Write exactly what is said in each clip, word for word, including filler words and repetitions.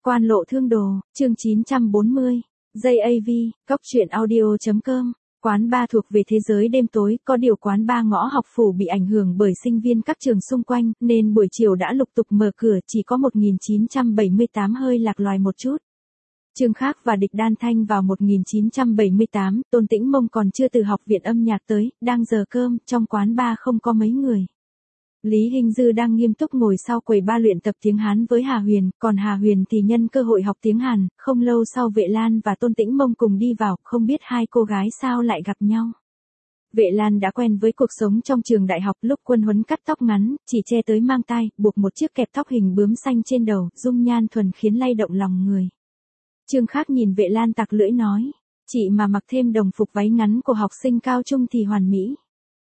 Quan lộ thương đồ, chương chín trăm bốn mươi. gi a vê, cóc truyện audio chấm com. Quán bar thuộc về thế giới đêm tối, có điều quán bar ngõ học phủ bị ảnh hưởng bởi sinh viên các trường xung quanh, nên buổi chiều đã lục tục mở cửa, chỉ có một nghìn chín trăm bảy mươi tám hơi lạc loài một chút. Trương Khác và Địch Đan Thanh vào một nghìn chín trăm bảy mươi tám, Tôn Tĩnh Mông còn chưa từ học viện âm nhạc tới, đang giờ cơm, trong quán bar không có mấy người. Lý Hinh Dư đang nghiêm túc ngồi sau quầy ba luyện tập tiếng Hán với Hà Huyền, còn Hà Huyền thì nhân cơ hội học tiếng Hàn, không lâu sau Vệ Lan và Tôn Tĩnh Mông cùng đi vào, không biết hai cô gái sao lại gặp nhau. Vệ Lan đã quen với cuộc sống trong trường đại học, lúc quân huấn cắt tóc ngắn, chỉ che tới mang tai, buộc một chiếc kẹp tóc hình bướm xanh trên đầu, dung nhan thuần khiến lay động lòng người. Trương Khác nhìn Vệ Lan tặc lưỡi nói, chị mà mặc thêm đồng phục váy ngắn của học sinh cao trung thì hoàn mỹ.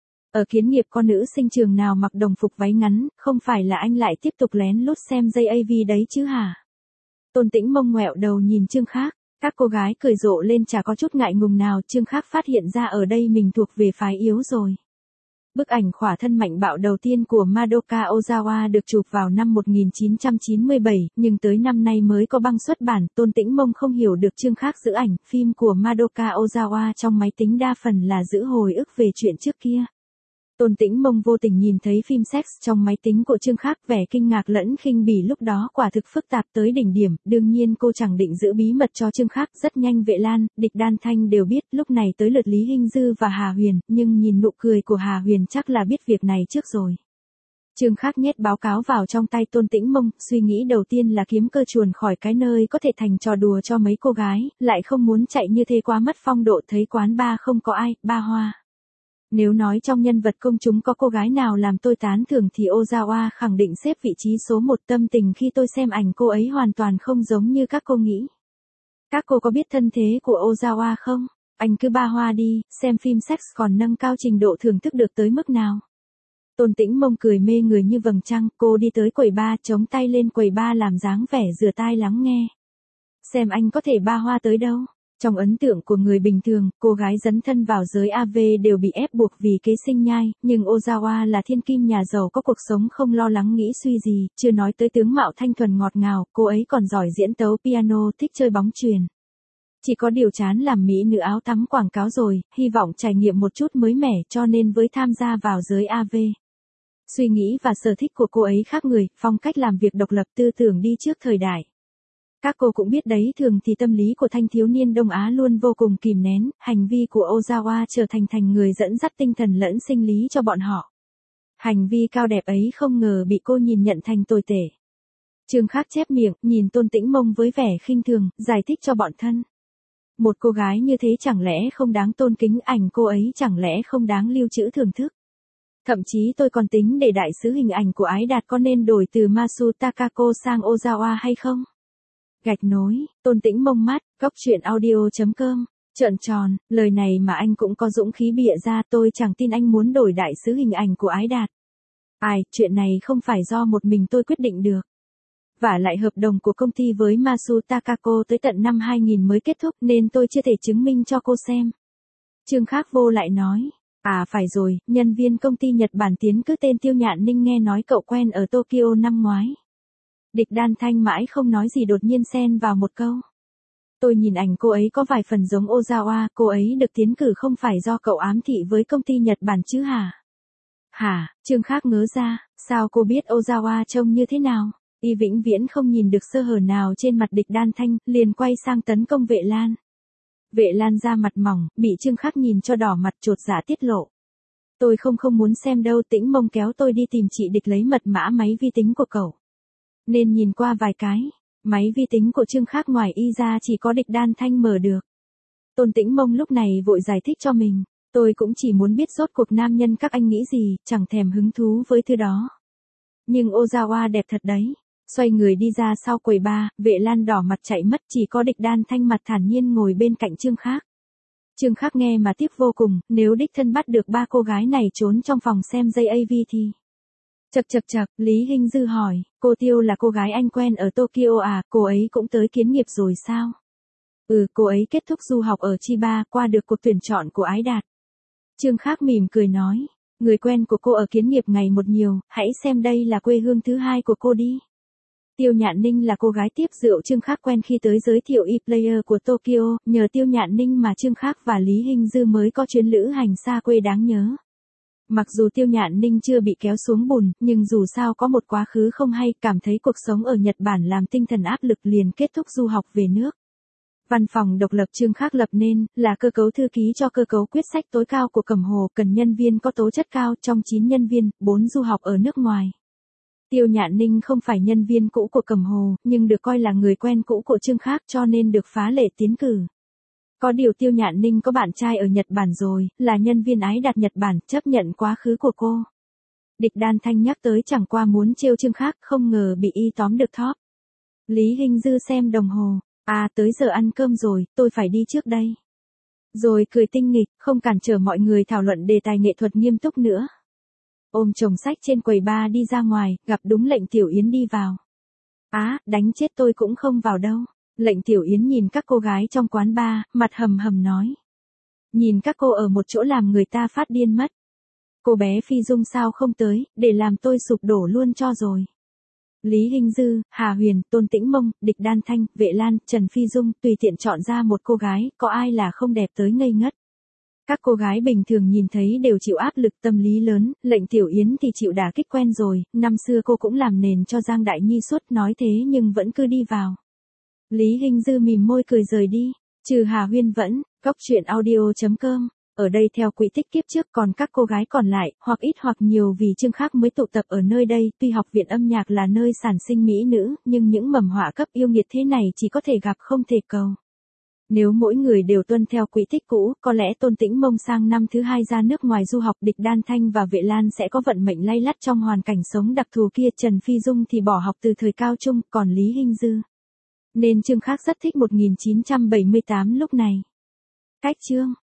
Ở Kiến Nghiệp có nữ sinh trường nào mặc đồng phục váy ngắn, không phải là anh lại tiếp tục lén lút xem gi a vê đấy chứ hả? Tôn Tĩnh Mông ngoẹo đầu nhìn Trương Khác, các cô gái cười rộ lên chả có chút ngại ngùng nào. Trương Khác phát hiện ra ở đây mình thuộc về phái yếu rồi. Bức ảnh khỏa thân mạnh bạo đầu tiên của Madoka Ozawa được chụp vào năm một nghìn chín trăm chín mươi bảy, nhưng tới năm nay mới có băng xuất bản. Tôn Tĩnh Mông không hiểu được Trương Khác giữ ảnh phim của Madoka Ozawa trong máy tính đa phần là giữ hồi ức về chuyện trước kia. Tôn Tĩnh Mông vô tình nhìn thấy phim sex trong máy tính của Trương Khác, vẻ kinh ngạc lẫn khinh bỉ lúc đó quả thực phức tạp tới đỉnh điểm, đương nhiên cô chẳng định giữ bí mật cho Trương Khác. Rất nhanh Vệ Lan, Địch Đan Thanh đều biết, lúc này tới lượt Lý Hinh Dư và Hà Huyền, nhưng nhìn nụ cười của Hà Huyền chắc là biết việc này trước rồi. Trương Khác nhét báo cáo vào trong tay Tôn Tĩnh Mông, suy nghĩ đầu tiên là kiếm cơ chuồn khỏi cái nơi có thể thành trò đùa cho mấy cô gái, lại không muốn chạy như thế quá mất phong độ. Thấy quán bar không có ai, ba hoa. Nếu nói trong nhân vật công chúng có cô gái nào làm tôi tán thưởng thì Ozawa khẳng định xếp vị trí số một. Tâm tình khi tôi xem ảnh cô ấy hoàn toàn không giống như các cô nghĩ. Các cô có biết thân thế của Ozawa không? Anh cứ ba hoa đi, xem phim sex còn nâng cao trình độ thưởng thức được tới mức nào. Tôn Tĩnh Mông cười mê người như vầng trăng, cô đi tới quầy bar, chống tay lên quầy bar làm dáng vẻ rửa tai lắng nghe. Xem anh có thể ba hoa tới đâu. Trong ấn tượng của người bình thường, cô gái dấn thân vào giới a vê đều bị ép buộc vì kế sinh nhai, nhưng Ozawa là thiên kim nhà giàu có cuộc sống không lo lắng nghĩ suy gì, chưa nói tới tướng mạo thanh thuần ngọt ngào, cô ấy còn giỏi diễn tấu piano, thích chơi bóng chuyền. Chỉ có điều chán làm mỹ nữ áo tắm quảng cáo rồi, hy vọng trải nghiệm một chút mới mẻ, cho nên với tham gia vào giới a vê. Suy nghĩ và sở thích của cô ấy khác người, phong cách làm việc độc lập, tư tưởng đi trước thời đại. Các cô cũng biết đấy, thường thì tâm lý của thanh thiếu niên Đông Á luôn vô cùng kìm nén, hành vi của Ozawa trở thành thành người dẫn dắt tinh thần lẫn sinh lý cho bọn họ. Hành vi cao đẹp ấy không ngờ bị cô nhìn nhận thành tồi tệ. Trương Khác chép miệng, nhìn Tôn Tĩnh Mông với vẻ khinh thường, giải thích cho bọn thân. Một cô gái như thế chẳng lẽ không đáng tôn kính, ảnh cô ấy chẳng lẽ không đáng lưu trữ thưởng thức. Thậm chí tôi còn tính để đại sứ hình ảnh của Ái Đạt có nên đổi từ Masu Takako sang Ozawa hay không? Gạch nối, Tôn Tĩnh Mông mắt, cóc truyện audio chấm com, trợn tròn, lời này mà anh cũng có dũng khí bịa ra, tôi chẳng tin anh muốn đổi đại sứ hình ảnh của Ái Đạt. Ai, chuyện này không phải do một mình tôi quyết định được. Vả lại hợp đồng của công ty với Masu Takako tới tận năm hai nghìn mới kết thúc nên tôi chưa thể chứng minh cho cô xem. Trương Khác vô lại nói, à phải rồi, nhân viên công ty Nhật Bản tiến cử tên Tiêu Nhạn Ninh nghe nói cậu quen ở Tokyo năm ngoái. Địch Đan Thanh mãi không nói gì đột nhiên xen vào một câu. Tôi nhìn ảnh cô ấy có vài phần giống Ozawa, cô ấy được tiến cử không phải do cậu ám thị với công ty Nhật Bản chứ hả? Hả, Trương Khác ngớ ra, sao cô biết Ozawa trông như thế nào? Y vĩnh viễn không nhìn được sơ hở nào trên mặt Địch Đan Thanh, liền quay sang tấn công Vệ Lan. Vệ Lan ra mặt mỏng, bị Trương Khác nhìn cho đỏ mặt, chột dạ tiết lộ. Tôi không không muốn xem đâu, Tĩnh Mông kéo tôi đi tìm chị Địch lấy mật mã máy vi tính của cậu. Nên nhìn qua vài cái, máy vi tính của Trương Khác ngoài y ra chỉ có Địch Đan Thanh mở được. Tôn Tĩnh Mông lúc này vội giải thích cho mình, tôi cũng chỉ muốn biết rốt cuộc nam nhân các anh nghĩ gì, chẳng thèm hứng thú với thứ đó. Nhưng Ozawa đẹp thật đấy. Xoay người đi ra sau quầy bar, Vệ Lan đỏ mặt chạy mất, chỉ có Địch Đan Thanh mặt thản nhiên ngồi bên cạnh Trương Khác. Trương Khác nghe mà tiếc vô cùng, nếu đích thân bắt được ba cô gái này trốn trong phòng xem gi a vê thì... Chậc chậc chậc, Lý Hinh Dư hỏi, cô Tiêu là cô gái anh quen ở Tokyo à, cô ấy cũng tới Kiến Nghiệp rồi sao? Ừ, cô ấy kết thúc du học ở Chiba, qua được cuộc tuyển chọn của Ái Đạt. Trương Khác mỉm cười nói, người quen của cô ở Kiến Nghiệp ngày một nhiều, hãy xem đây là quê hương thứ hai của cô đi. Tiêu Nhạn Ninh là cô gái tiếp rượu Trương Khắc quen khi tới giới thiệu e-player của Tokyo, nhờ Tiêu Nhạn Ninh mà Trương Khắc và Lý Hinh Dư mới có chuyến lữ hành xa quê đáng nhớ. Mặc dù Tiêu Nhạn Ninh chưa bị kéo xuống bùn, nhưng dù sao có một quá khứ không hay, cảm thấy cuộc sống ở Nhật Bản làm tinh thần áp lực liền kết thúc du học về nước. Văn phòng độc lập Trương Khắc lập nên, là cơ cấu thư ký cho cơ cấu quyết sách tối cao của Cẩm Hồ, cần nhân viên có tố chất cao, trong chín nhân viên, bốn du học ở nước ngoài. Tiêu Nhạn Ninh không phải nhân viên cũ của Cẩm Hồ, nhưng được coi là người quen cũ của Trương Khắc cho nên được phá lệ tiến cử. Có điều Tiêu Nhạn Ninh có bạn trai ở Nhật Bản rồi, là nhân viên ái đặt Nhật Bản, chấp nhận quá khứ của cô. Địch Đan Thanh nhắc tới chẳng qua muốn trêu Trương Khắc, không ngờ bị y tóm được thóp. Lý Hinh Dư xem đồng hồ, à tới giờ ăn cơm rồi, tôi phải đi trước đây. Rồi cười tinh nghịch, không cản trở mọi người thảo luận đề tài nghệ thuật nghiêm túc nữa. Ôm chồng sách trên quầy bar đi ra ngoài, gặp đúng Lệnh Tiểu Yến đi vào. Á, đánh chết tôi cũng không vào đâu. Lệnh Tiểu Yến nhìn các cô gái trong quán bar, mặt hầm hầm nói. Nhìn các cô ở một chỗ làm người ta phát điên mất. Cô bé Phi Dung sao không tới, để làm tôi sụp đổ luôn cho rồi. Lý Hinh Dư, Hà Huyền, Tôn Tĩnh Mông, Địch Đan Thanh, Vệ Lan, Trần Phi Dung, tùy tiện chọn ra một cô gái, có ai là không đẹp tới ngây ngất. Các cô gái bình thường nhìn thấy đều chịu áp lực tâm lý lớn, Lệnh Tiểu Yến thì chịu đả kích quen rồi, năm xưa cô cũng làm nền cho Giang Đại Nhi suốt nói thế nhưng vẫn cứ đi vào. Lý Hinh Dư mỉm môi cười rời đi, trừ Hà Huyên vẫn, góc truyện audio chấm com. Ở đây theo quỹ tích kiếp trước còn các cô gái còn lại, hoặc ít hoặc nhiều vì Trương Khắc mới tụ tập ở nơi đây, tuy học viện âm nhạc là nơi sản sinh mỹ nữ, nhưng những mầm họa cấp yêu nghiệt thế này chỉ có thể gặp không thể cầu. Nếu mỗi người đều tuân theo quỹ tích cũ, có lẽ Tôn Tĩnh Mông sang năm thứ hai ra nước ngoài du học, Địch Đan Thanh và Vệ Lan sẽ có vận mệnh lay lắt trong hoàn cảnh sống đặc thù kia, Trần Phi Dung thì bỏ học từ thời cao trung, còn Lý Hinh Dư. Nên Trương Khắc rất thích một nghìn chín trăm bảy mươi tám lúc này. Cách chương